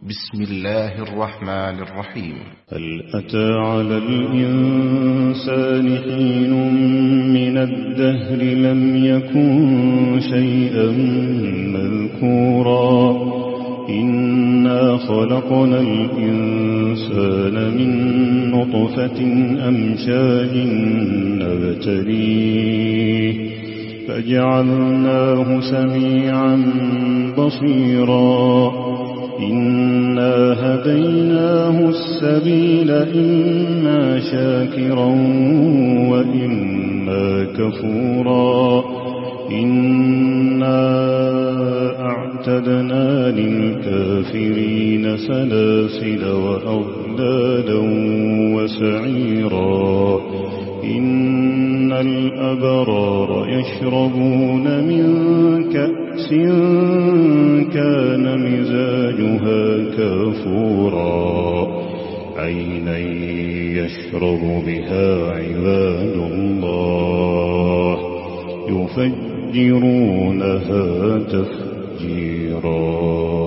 بسم الله الرحمن الرحيم. هل أتى على الإنسان حين من الدهر لم يكن شيئا مذكورا إنا خلقنا الإنسان من نطفة أمشاج نبتليه فجعلناه سميعا بصيرا إنا هديناه السبيل إما شاكرا وإما كفورا إنا أعتدنا للكافرين سلاسل وأغلالا وسعيرا إن الأبرار يشربون من كأس كان مزاجها كافورا عينا يشرب بها عباد الله يفجرونها تفجيرا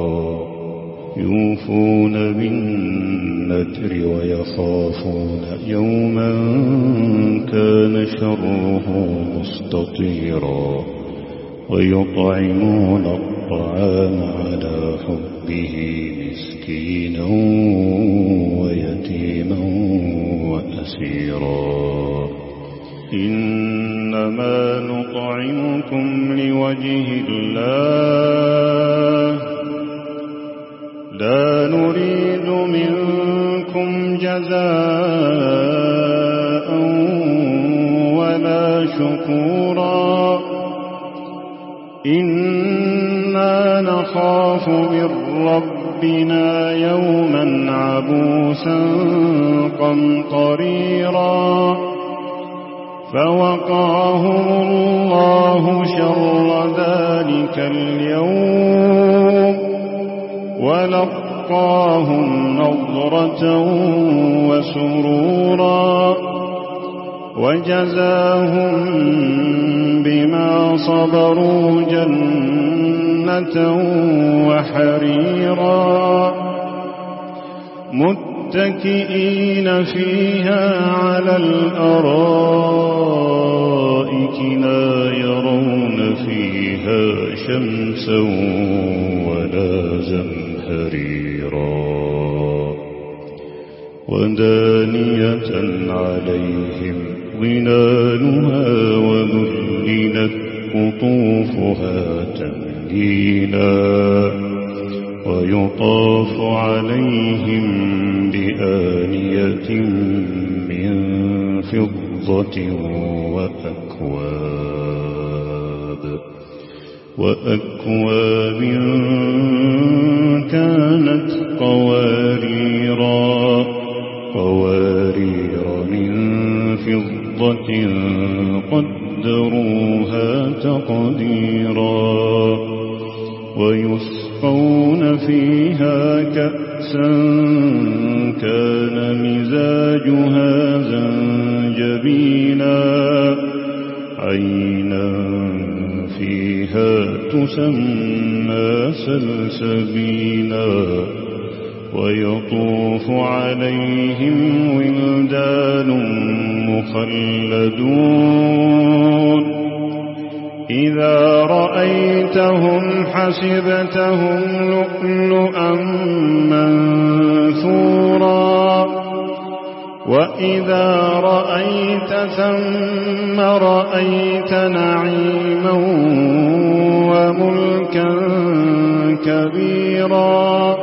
يوفون بالنذر ويخافون يوما كان شره مستطيرا ويطعمون الطعام على حبه مسكينا ويتيما وأسيرا إنما نطعمكم لوجه الله لا نريد منكم جزاء ولا شكورا إنا نخاف من ربنا يوما عبوسا قمطريرا فوقاهم الله شر ذلك اليوم ولقاهم نضرة وسرورا وجزاهم بما صبروا جنة وحريرا متكئين فيها على الأرائك لا يرون فيها شمسا ولا زمهريرا ودانية عليهم ظلالها وذللت قطوفها تذليلا ويطاف عليهم بآنية من فضة وأكواب كانت قوارير من فضة قدروها تقديرا ويسقون فيها كأسا كان مزاجها زنجبيلا عينا فيها تسمى سلسبيلا ويطوف عليهم ولدان مخلدون إذا رأيتهم حسبتهم لؤلؤا منثورا وإذا رأيت ثم رأيت نعيما وملكا كبيرا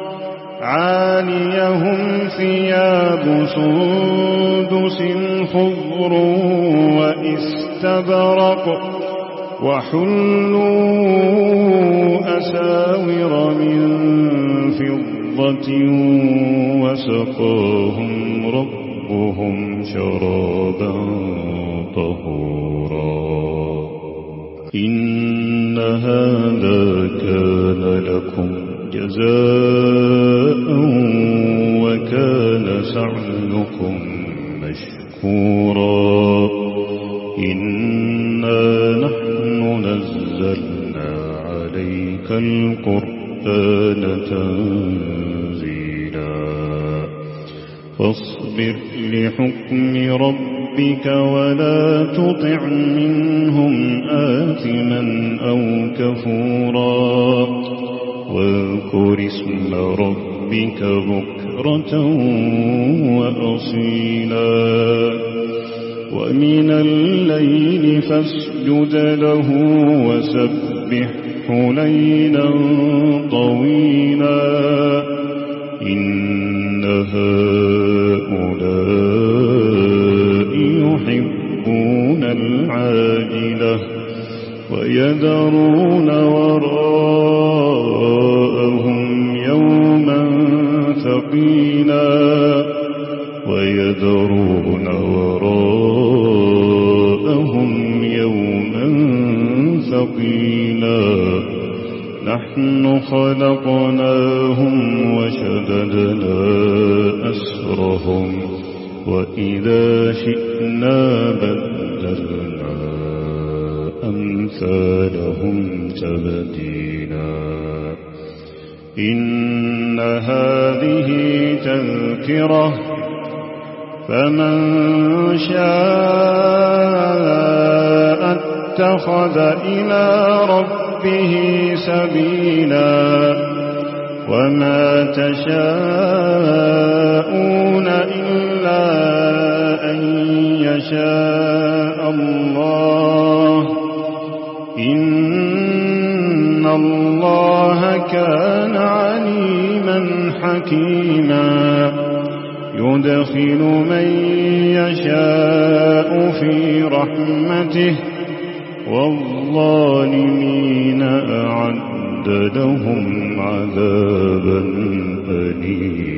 عاليهم ثياب سندس خضر واستبرق وحلوا أساور من فضة وسقاهم ربهم شرابا طهورا إن هذا كان لكم جزاء وكان سعيكم مشكورا إنا نحن نزلنا عليك القرآن تنزيلا فاصبر لحكم ربك ولا تطع منهم آثما أو كفورا واذكر اسم ربك بكرة وأصيلا ومن الليل فاسجد له وسبحه ليلا طويلا إن هؤلاء يحبون العاجلة ويذرون وراءهم يوما ثقيلا نحن خلقناهم وشددنا أسرهم وإذا شئنا بدلنا أمثالهم تبديلا إن هذه تذكرة فمن شاء اتخذ إلى ربه سبيلا وما تشاءون إلا أن يشاء الله إن الله كان عليما حكيما يدخل من يشاء في رحمته والظالمين أعد لهم عذابا أليما.